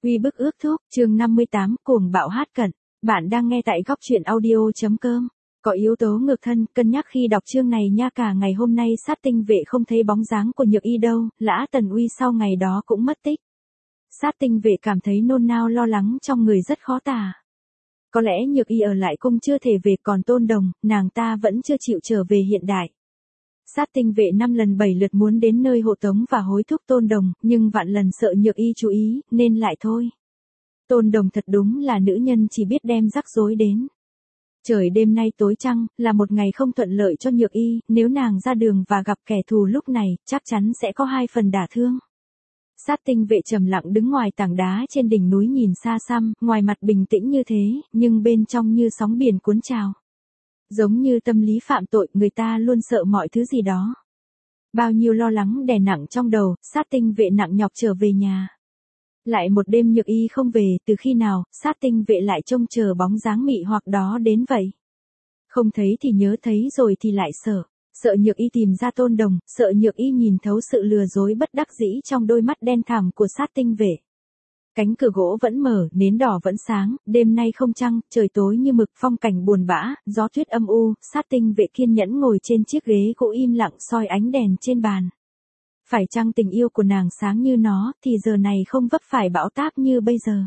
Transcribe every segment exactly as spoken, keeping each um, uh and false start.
Huy bức ước thúc, chương năm mươi tám, cuồng bạo hát cận. Bạn đang nghe tại góc truyện audio.com. Có yếu tố ngược thân, cân nhắc khi đọc chương này nha. Cả ngày hôm nay sát tinh vệ không thấy bóng dáng của Nhược Y đâu, Lã Tần Uy sau ngày đó cũng mất tích. Sát tinh vệ cảm thấy nôn nao lo lắng trong người rất khó tả. Có lẽ Nhược Y ở lại cung chưa thể về, còn Tôn Đồng, nàng ta vẫn chưa chịu trở về hiện đại. Sát tinh vệ năm lần bảy lượt muốn đến nơi hộ tống và hối thúc Tôn Đồng, nhưng vạn lần sợ Nhược Y chú ý, nên lại thôi. Tôn Đồng thật đúng là nữ nhân chỉ biết đem rắc rối đến. Trời đêm nay tối trăng, là một ngày không thuận lợi cho Nhược Y, nếu nàng ra đường và gặp kẻ thù lúc này, chắc chắn sẽ có hai phần đả thương. Sát tinh vệ trầm lặng đứng ngoài tảng đá trên đỉnh núi nhìn xa xăm, ngoài mặt bình tĩnh như thế, nhưng bên trong như sóng biển cuốn trào. Giống như tâm lý phạm tội, người ta luôn sợ mọi thứ gì đó. Bao nhiêu lo lắng đè nặng trong đầu, sát tinh vệ nặng nhọc trở về nhà. Lại một đêm Nhược Y không về, từ khi nào, sát tinh vệ lại trông chờ bóng dáng mị hoặc đó đến vậy. Không thấy thì nhớ, thấy rồi thì lại sợ. Sợ Nhược Y tìm ra Tôn Đồng, sợ Nhược Y nhìn thấu sự lừa dối bất đắc dĩ trong đôi mắt đen thẳm của sát tinh vệ. Cánh cửa gỗ vẫn mở, nến đỏ vẫn sáng, đêm nay không trăng, trời tối như mực, phong cảnh buồn bã, gió tuyết âm u, sát tinh vệ kiên nhẫn ngồi trên chiếc ghế gỗ im lặng soi ánh đèn trên bàn. Phải chăng tình yêu của nàng sáng như nó, thì giờ này không vấp phải bão táp như bây giờ.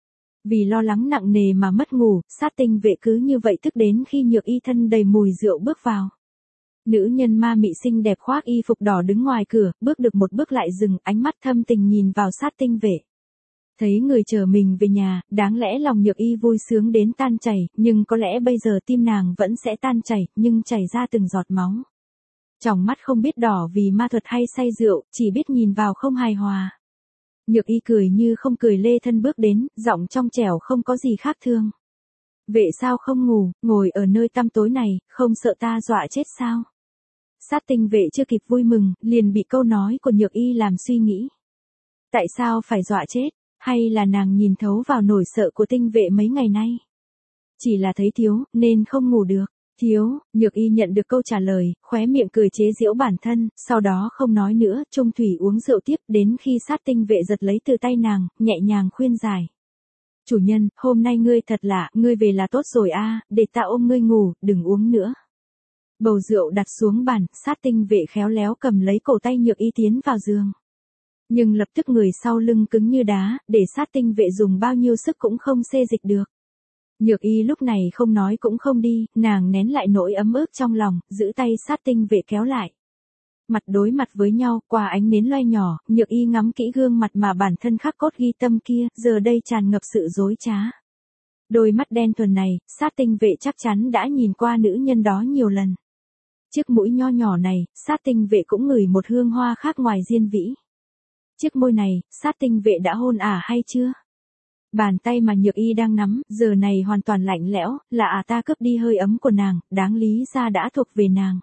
Vì lo lắng nặng nề mà mất ngủ, sát tinh vệ cứ như vậy thức đến khi Nhược Y thân đầy mùi rượu bước vào. Nữ nhân ma mị xinh đẹp khoác y phục đỏ đứng ngoài cửa, bước được một bước lại dừng, ánh mắt thâm tình nhìn vào sát tinh vệ. Thấy người chờ mình về nhà, đáng lẽ lòng Nhược Y vui sướng đến tan chảy, nhưng có lẽ bây giờ tim nàng vẫn sẽ tan chảy, nhưng chảy ra từng giọt máu. Tròng mắt không biết đỏ vì ma thuật hay say rượu, chỉ biết nhìn vào không hài hòa. Nhược Y cười như không cười lê thân bước đến, giọng trong trẻo không có gì khác thường. Vệ sao không ngủ, ngồi ở nơi tăm tối này, không sợ ta dọa chết sao? Sát tinh vệ chưa kịp vui mừng, liền bị câu nói của Nhược Y làm suy nghĩ. Tại sao phải dọa chết? Hay là nàng nhìn thấu vào nỗi sợ của tinh vệ mấy ngày nay? Chỉ là thấy thiếu, nên không ngủ được. Thiếu, Nhược Y nhận được câu trả lời, khóe miệng cười chế giễu bản thân, sau đó không nói nữa, trung thủy uống rượu tiếp, đến khi sát tinh vệ giật lấy từ tay nàng, nhẹ nhàng khuyên giải. Chủ nhân, hôm nay ngươi thật lạ, ngươi về là tốt rồi a, để ta ôm ngươi ngủ, đừng uống nữa. Bầu rượu đặt xuống bàn, sát tinh vệ khéo léo cầm lấy cổ tay Nhược Y tiến vào giường. Nhưng lập tức người sau lưng cứng như đá, để sát tinh vệ dùng bao nhiêu sức cũng không xê dịch được. Nhược Y lúc này không nói cũng không đi, nàng nén lại nỗi ấm ức trong lòng, giữ tay sát tinh vệ kéo lại. Mặt đối mặt với nhau, qua ánh nến loay nhỏ, Nhược Y ngắm kỹ gương mặt mà bản thân khắc cốt ghi tâm kia, giờ đây tràn ngập sự dối trá. Đôi mắt đen thuần này, sát tinh vệ chắc chắn đã nhìn qua nữ nhân đó nhiều lần. Chiếc mũi nho nhỏ này, sát tinh vệ cũng ngửi một hương hoa khác ngoài diên vĩ. Chiếc môi này, sát tinh vệ đã hôn ả hay chưa? Bàn tay mà Nhược Y đang nắm, giờ này hoàn toàn lạnh lẽo, là ả ta cướp đi hơi ấm của nàng, đáng lý ra đã thuộc về nàng.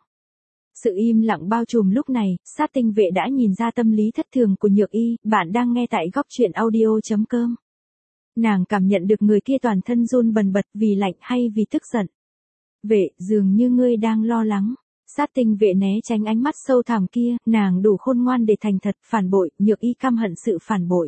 Sự im lặng bao trùm lúc này, sát tinh vệ đã nhìn ra tâm lý thất thường của Nhược Y, bạn đang nghe tại góc truyện audio.com. Nàng cảm nhận được người kia toàn thân run bần bật vì lạnh hay vì tức giận. Vệ, dường như ngươi đang lo lắng. Sát tinh vệ né tránh ánh mắt sâu thẳm kia, nàng đủ khôn ngoan để thành thật, phản bội, Nhược Y căm hận sự phản bội.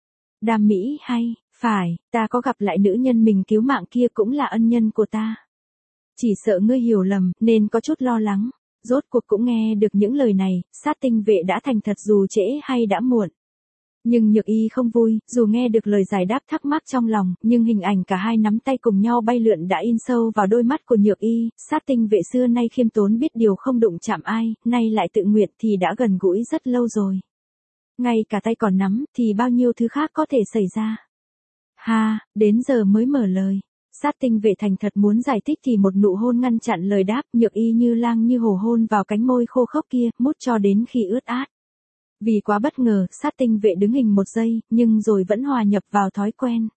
Đam mỹ hay, phải, ta có gặp lại nữ nhân mình cứu mạng kia cũng là ân nhân của ta. Chỉ sợ ngươi hiểu lầm, nên có chút lo lắng. Rốt cuộc cũng nghe được những lời này, sát tinh vệ đã thành thật dù trễ hay đã muộn. Nhưng Nhược Y không vui, dù nghe được lời giải đáp thắc mắc trong lòng, nhưng hình ảnh cả hai nắm tay cùng nhau bay lượn đã in sâu vào đôi mắt của Nhược Y, sát tinh vệ xưa nay khiêm tốn biết điều không đụng chạm ai, nay lại tự nguyện thì đã gần gũi rất lâu rồi. Ngay cả tay còn nắm, thì bao nhiêu thứ khác có thể xảy ra. Ha, đến giờ mới mở lời. Sát tinh vệ thành thật muốn giải thích thì một nụ hôn ngăn chặn lời đáp, Nhược Y như lang như hổ hôn vào cánh môi khô khốc kia, mút cho đến khi ướt át. Vì quá bất ngờ, sát tinh vệ đứng hình một giây, nhưng rồi vẫn hòa nhập vào thói quen.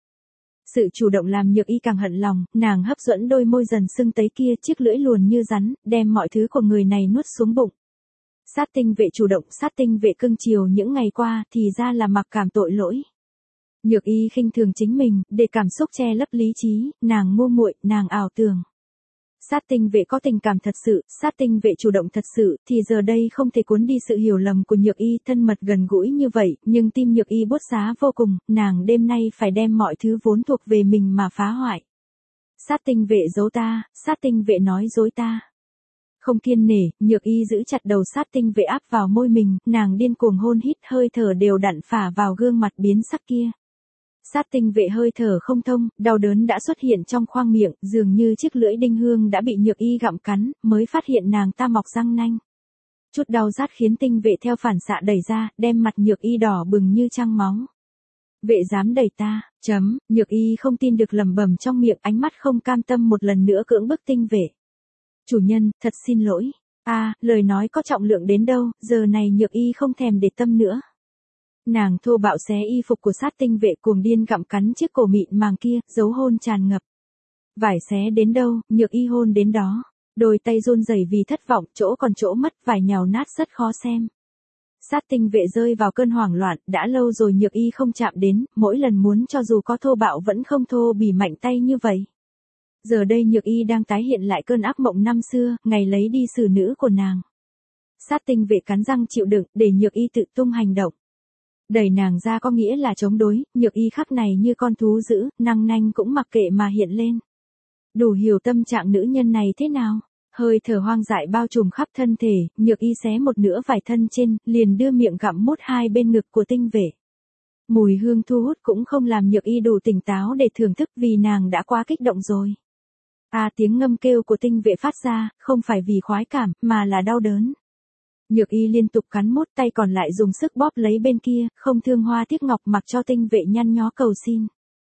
Sự chủ động làm Nhược Y càng hận lòng, nàng hấp dẫn đôi môi dần sưng tấy kia, chiếc lưỡi luồn như rắn, đem mọi thứ của người này nuốt xuống bụng. Sát tinh vệ chủ động, sát tinh vệ cưng chiều những ngày qua, thì ra là mặc cảm tội lỗi. Nhược Y khinh thường chính mình, để cảm xúc che lấp lý trí, nàng ngu muội, nàng ảo tưởng. Sát tinh vệ có tình cảm thật sự, sát tinh vệ chủ động thật sự, thì giờ đây không thể cuốn đi sự hiểu lầm của Nhược Y, thân mật gần gũi như vậy, nhưng tim Nhược Y bút giá vô cùng, nàng đêm nay phải đem mọi thứ vốn thuộc về mình mà phá hoại. Sát tinh vệ giấu ta, sát tinh vệ nói dối ta. Không kiên nể, Nhược Y giữ chặt đầu sát tinh vệ áp vào môi mình, nàng điên cuồng hôn hít, hơi thở đều đặn phả vào gương mặt biến sắc kia. Sát tinh vệ hơi thở không thông, đau đớn đã xuất hiện trong khoang miệng, dường như chiếc lưỡi đinh hương đã bị Nhược Y gặm cắn, mới phát hiện nàng ta mọc răng nanh. Chút đau rát khiến tinh vệ theo phản xạ đẩy ra, đem mặt Nhược Y đỏ bừng như trăng máu. Vệ dám đẩy ta, chấm, Nhược Y không tin được lẩm bẩm trong miệng, ánh mắt không cam tâm một lần nữa cưỡng bức tinh vệ. Chủ nhân, thật xin lỗi. A, à, lời nói có trọng lượng đến đâu, giờ này Nhược Y không thèm để tâm nữa. Nàng thô bạo xé y phục của sát tinh vệ, cuồng điên gặm cắn chiếc cổ mịn màng kia, dấu hôn tràn ngập. Vải xé đến đâu, Nhược Y hôn đến đó. Đôi tay run rẩy vì thất vọng, chỗ còn chỗ mất, vải nhào nát rất khó xem. Sát tinh vệ rơi vào cơn hoảng loạn, đã lâu rồi Nhược Y không chạm đến, mỗi lần muốn cho dù có thô bạo vẫn không thô bỉ mạnh tay như vậy. Giờ đây Nhược Y đang tái hiện lại cơn ác mộng năm xưa, ngày lấy đi xử nữ của nàng. Sát tinh vệ cắn răng chịu đựng, để Nhược Y tự tung hành động. Đẩy nàng ra có nghĩa là chống đối, Nhược Y khắc này như con thú dữ, năng nanh cũng mặc kệ mà hiện lên. Đủ hiểu tâm trạng nữ nhân này thế nào. Hơi thở hoang dại bao trùm khắp thân thể, Nhược Y xé một nửa vải thân trên, liền đưa miệng gặm mút hai bên ngực của tinh vệ. Mùi hương thu hút cũng không làm Nhược Y đủ tỉnh táo để thưởng thức vì nàng đã quá kích động rồi. À, tiếng ngâm kêu của tinh vệ phát ra, không phải vì khoái cảm, mà là đau đớn. Nhược Y liên tục cắn mút, tay còn lại dùng sức bóp lấy bên kia, không thương hoa tiếc ngọc mặc cho tinh vệ nhăn nhó cầu xin.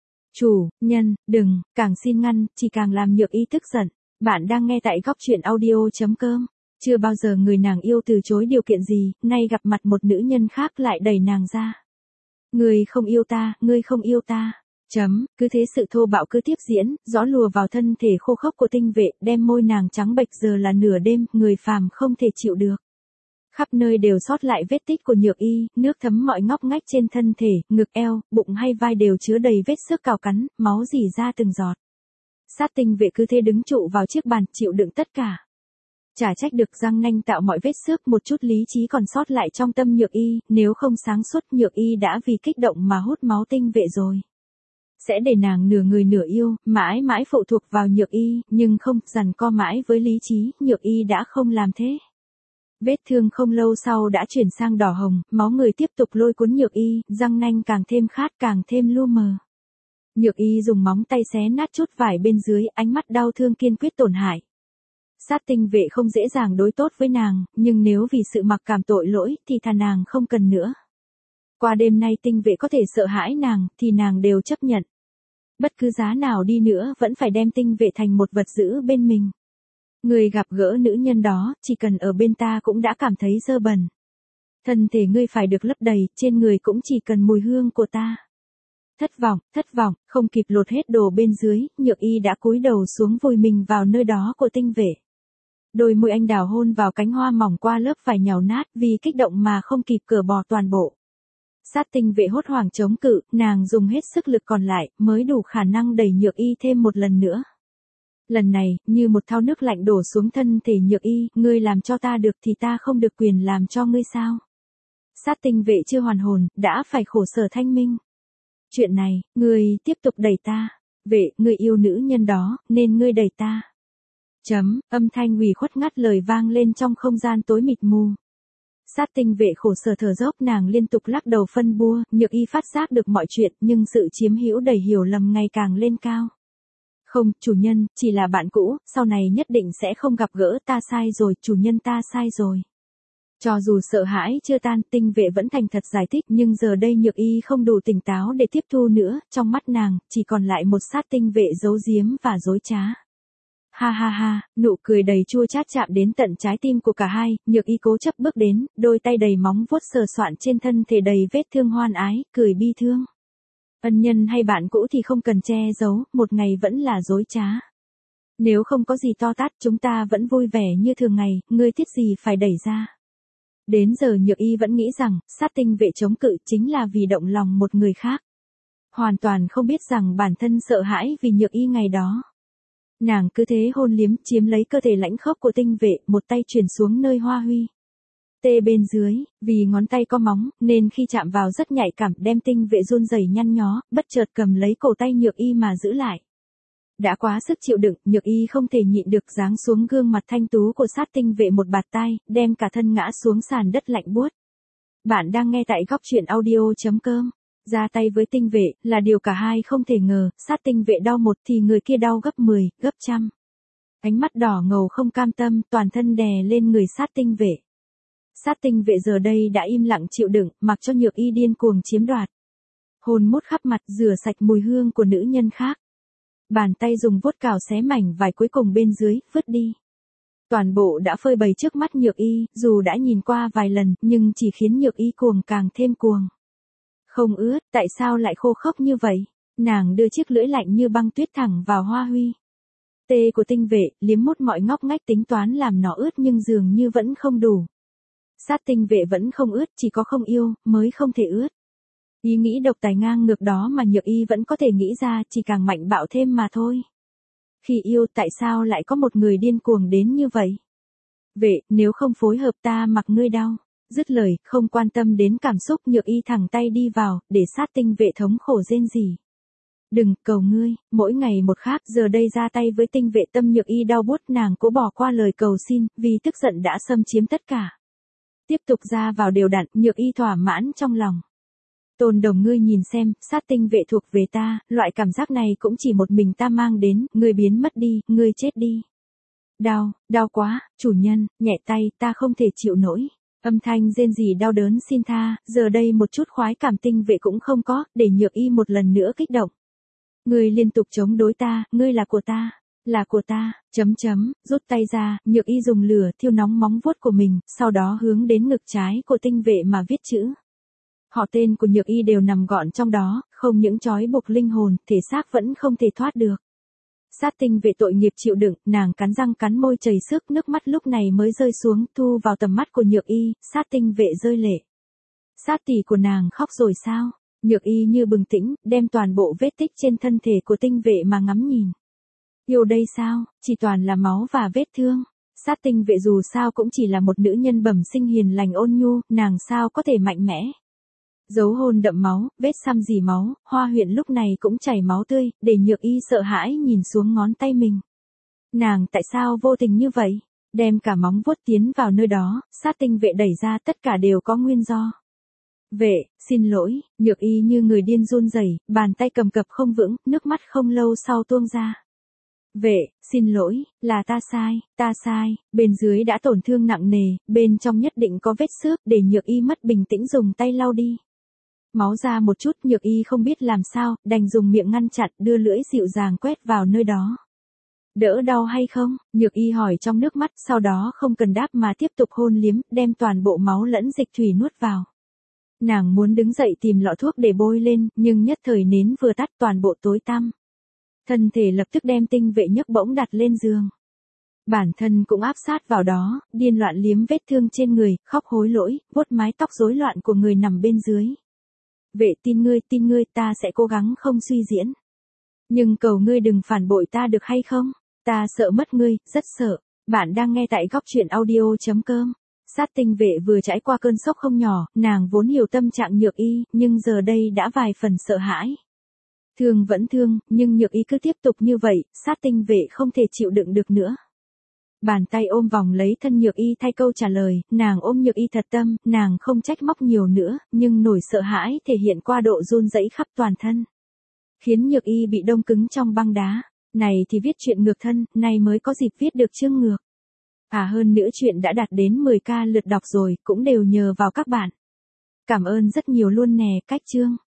Chủ, nhân, đừng, càng xin ngăn, chỉ càng làm Nhược Y tức giận. Bạn đang nghe tại góc truyện audio chấm com. Chưa bao giờ người nàng yêu từ chối điều kiện gì, nay gặp mặt một nữ nhân khác lại đẩy nàng ra. Ngươi không yêu ta, ngươi không yêu ta. Chấm, cứ thế sự thô bạo cứ tiếp diễn, gió lùa vào thân thể khô khốc của tinh vệ, đem môi nàng trắng bệch, giờ là nửa đêm, người phàm không thể chịu được. Khắp nơi đều sót lại vết tích của Nhược Y, nước thấm mọi ngóc ngách trên thân thể, ngực eo, bụng hay vai đều chứa đầy vết xước cào cắn, máu rỉ ra từng giọt. Sát tinh vệ cứ thế đứng trụ vào chiếc bàn, chịu đựng tất cả. Chả trách được răng nanh tạo mọi vết xước, một chút lý trí còn sót lại trong tâm Nhược Y, nếu không sáng suốt Nhược Y đã vì kích động mà hút máu tinh vệ rồi. Sẽ để nàng nửa người nửa yêu, mãi mãi phụ thuộc vào Nhược Y, nhưng không, giằng co mãi với lý trí, Nhược Y đã không làm thế. Vết thương không lâu sau đã chuyển sang đỏ hồng, máu người tiếp tục lôi cuốn Nhược Y, răng nanh càng thêm khát càng thêm lu mờ. Nhược Y dùng móng tay xé nát chút vải bên dưới, ánh mắt đau thương kiên quyết tổn hại. Sát tinh vệ không dễ dàng đối tốt với nàng, nhưng nếu vì sự mặc cảm tội lỗi thì thà nàng không cần nữa. Qua đêm nay tinh vệ có thể sợ hãi nàng, thì nàng đều chấp nhận. Bất cứ giá nào đi nữa vẫn phải đem tinh vệ thành một vật giữ bên mình. Người gặp gỡ nữ nhân đó, chỉ cần ở bên ta cũng đã cảm thấy dơ bẩn. Thân thể ngươi phải được lấp đầy, trên người cũng chỉ cần mùi hương của ta. Thất vọng, thất vọng, không kịp lột hết đồ bên dưới, Nhược Y đã cúi đầu xuống vùi mình vào nơi đó của tinh vệ. Đôi môi anh đào hôn vào cánh hoa mỏng qua lớp vải nhào nát, vì kích động mà không kịp cởi bỏ toàn bộ. Sát tinh vệ hốt hoảng chống cự, nàng dùng hết sức lực còn lại, mới đủ khả năng đẩy Nhược Y thêm một lần nữa. Lần này, như một thao nước lạnh đổ xuống thân thể Nhược Y, ngươi làm cho ta được thì ta không được quyền làm cho ngươi sao? Sát tinh vệ chưa hoàn hồn, đã phải khổ sở thanh minh. Chuyện này, ngươi tiếp tục đẩy ta. Vệ, ngươi yêu nữ nhân đó, nên ngươi đẩy ta. Chấm, âm thanh ủy khuất ngắt lời vang lên trong không gian tối mịt mù. Sát tinh vệ khổ sở thở dốc, nàng liên tục lắc đầu phân bua, Nhược Y phát giác được mọi chuyện, nhưng sự chiếm hữu đầy hiểu lầm ngày càng lên cao. Không, chủ nhân, chỉ là bạn cũ, sau này nhất định sẽ không gặp gỡ, ta sai rồi, chủ nhân ta sai rồi. Cho dù sợ hãi chưa tan, tinh vệ vẫn thành thật giải thích, nhưng giờ đây Nhược Y không đủ tỉnh táo để tiếp thu nữa, trong mắt nàng, chỉ còn lại một sát tinh vệ giấu giếm và dối trá. Ha ha ha, nụ cười đầy chua chát chạm đến tận trái tim của cả hai, Nhược Y cố chấp bước đến, đôi tay đầy móng vuốt sờ soạn trên thân thể đầy vết thương hoan ái, cười bi thương. Ân nhân hay bạn cũ thì không cần che giấu, một ngày vẫn là dối trá. Nếu không có gì to tát, chúng ta vẫn vui vẻ như thường ngày, ngươi thiết gì phải đẩy ra. Đến giờ Nhược Y vẫn nghĩ rằng, sát tinh vệ chống cự chính là vì động lòng một người khác. Hoàn toàn không biết rằng bản thân sợ hãi vì Nhược Y ngày đó. Nàng cứ thế hôn liếm chiếm lấy cơ thể lãnh khốc của tinh vệ, một tay chuyển xuống nơi Hoa Huy tê bên dưới, vì ngón tay có móng, nên khi chạm vào rất nhạy cảm, đem tinh vệ run rẩy nhăn nhó, bất chợt cầm lấy cổ tay Nhược Y mà giữ lại. Đã quá sức chịu đựng, Nhược Y không thể nhịn được giáng xuống gương mặt thanh tú của sát tinh vệ một bạt tai, đem cả thân ngã xuống sàn đất lạnh buốt. Bạn đang nghe tại góc truyện audio chấm com. Ra tay với tinh vệ, là điều cả hai không thể ngờ, sát tinh vệ đau một thì người kia đau gấp mười, gấp trăm. Ánh mắt đỏ ngầu không cam tâm, toàn thân đè lên người sát tinh vệ. Sát tinh vệ giờ đây đã im lặng chịu đựng, mặc cho Nhược Y điên cuồng chiếm đoạt. Hôn mút khắp mặt, rửa sạch mùi hương của nữ nhân khác. Bàn tay dùng vuốt cào xé mảnh vải cuối cùng bên dưới, vứt đi. Toàn bộ đã phơi bày trước mắt Nhược Y, dù đã nhìn qua vài lần, nhưng chỉ khiến Nhược Y cuồng càng thêm cuồng. Không ướt, tại sao lại khô khốc như vậy? Nàng đưa chiếc lưỡi lạnh như băng tuyết thẳng vào Hoa Huy tê của tinh vệ, liếm mút mọi ngóc ngách tính toán làm nó ướt nhưng dường như vẫn không đủ. Sát tinh vệ vẫn không ướt, chỉ có không yêu, mới không thể ướt. Ý nghĩ độc tài ngang ngược đó mà Nhược Y vẫn có thể nghĩ ra, chỉ càng mạnh bạo thêm mà thôi. Khi yêu tại sao lại có một người điên cuồng đến như vậy? Vệ, nếu không phối hợp ta mặc ngươi đau. Dứt lời, không quan tâm đến cảm xúc, Nhược Y thẳng tay đi vào, để sát tinh vệ thống khổ rên rỉ. Đừng, cầu ngươi, mỗi ngày một khác, giờ đây ra tay với tinh vệ tâm Nhược Y đau buốt, nàng cố bỏ qua lời cầu xin, vì tức giận đã xâm chiếm tất cả. Tiếp tục ra vào đều đặn, Nhược Y thỏa mãn trong lòng. Tôn Đồng, ngươi nhìn xem, sát tinh vệ thuộc về ta, loại cảm giác này cũng chỉ một mình ta mang đến, ngươi biến mất đi, ngươi chết đi. Đau, đau quá, chủ nhân, nhẹ tay, ta không thể chịu nổi. Âm thanh rên rỉ đau đớn xin tha, giờ đây một chút khoái cảm tinh vệ cũng không có, để Nhược Y một lần nữa kích động. Ngươi liên tục chống đối ta, ngươi là của ta, là của ta, chấm chấm, rút tay ra, Nhược Y dùng lửa thiêu nóng móng vuốt của mình, sau đó hướng đến ngực trái của tinh vệ mà viết chữ. Họ tên của Nhược Y đều nằm gọn trong đó, không những trói buộc linh hồn, thể xác vẫn không thể thoát được. Sát tinh vệ tội nghiệp chịu đựng, nàng cắn răng cắn môi chảy xước, nước mắt lúc này mới rơi xuống, thu vào tầm mắt của Nhược Y, sát tinh vệ rơi lệ. Sát tỷ của nàng khóc rồi sao? Nhược Y như bừng tỉnh, đem toàn bộ vết tích trên thân thể của tinh vệ mà ngắm nhìn. Yêu đây sao, chỉ toàn là máu và vết thương. Sát tinh vệ dù sao cũng chỉ là một nữ nhân bẩm sinh hiền lành ôn nhu, nàng sao có thể mạnh mẽ. Dấu hôn đậm máu, vết xăm dì máu, Hoa huyện lúc này cũng chảy máu tươi, để Nhược Y sợ hãi nhìn xuống ngón tay mình. Nàng tại sao vô tình như vậy? Đem cả móng vuốt tiến vào nơi đó, sát tinh vệ đẩy ra, tất cả đều có nguyên do. Vệ, xin lỗi, Nhược Y như người điên run rẩy, bàn tay cầm cập không vững, nước mắt không lâu sau tuôn ra. Vệ, xin lỗi, là ta sai, ta sai, bên dưới đã tổn thương nặng nề, bên trong nhất định có vết xước, để Nhược Y mất bình tĩnh dùng tay lau đi. Máu ra một chút, Nhược Y không biết làm sao, đành dùng miệng ngăn chặn, đưa lưỡi dịu dàng quét vào nơi đó. Đỡ đau hay không? Nhược Y hỏi trong nước mắt, sau đó không cần đáp mà tiếp tục hôn liếm, đem toàn bộ máu lẫn dịch thủy nuốt vào. Nàng muốn đứng dậy tìm lọ thuốc để bôi lên, nhưng nhất thời nến vừa tắt toàn bộ tối tăm. Thân thể lập tức đem tinh vệ nhấc bổng đặt lên giường. Bản thân cũng áp sát vào đó, điên loạn liếm vết thương trên người, khóc hối lỗi, vuốt mái tóc rối loạn của người nằm bên dưới. Vệ, tin ngươi, tin ngươi, ta sẽ cố gắng không suy diễn. Nhưng cầu ngươi đừng phản bội ta được hay không? Ta sợ mất ngươi, rất sợ. Bạn đang nghe tại góc truyện audio chấm com. Sát tinh vệ vừa trải qua cơn sốc không nhỏ, nàng vốn hiểu tâm trạng Nhược Y, nhưng giờ đây đã vài phần sợ hãi. Thương vẫn thương, nhưng Nhược Y cứ tiếp tục như vậy, sát tinh vệ không thể chịu đựng được nữa. Bàn tay ôm vòng lấy thân Nhược Y thay câu trả lời, nàng ôm Nhược Y thật tâm, nàng không trách móc nhiều nữa, nhưng nỗi sợ hãi thể hiện qua độ run rẩy khắp toàn thân. Khiến Nhược Y bị đông cứng trong băng đá. Này thì viết chuyện ngược thân, này mới có dịp viết được chương ngược. À hơn nữa chuyện đã đạt đến mười k lượt đọc rồi, cũng đều nhờ vào các bạn. Cảm ơn rất nhiều luôn nè, cách chương.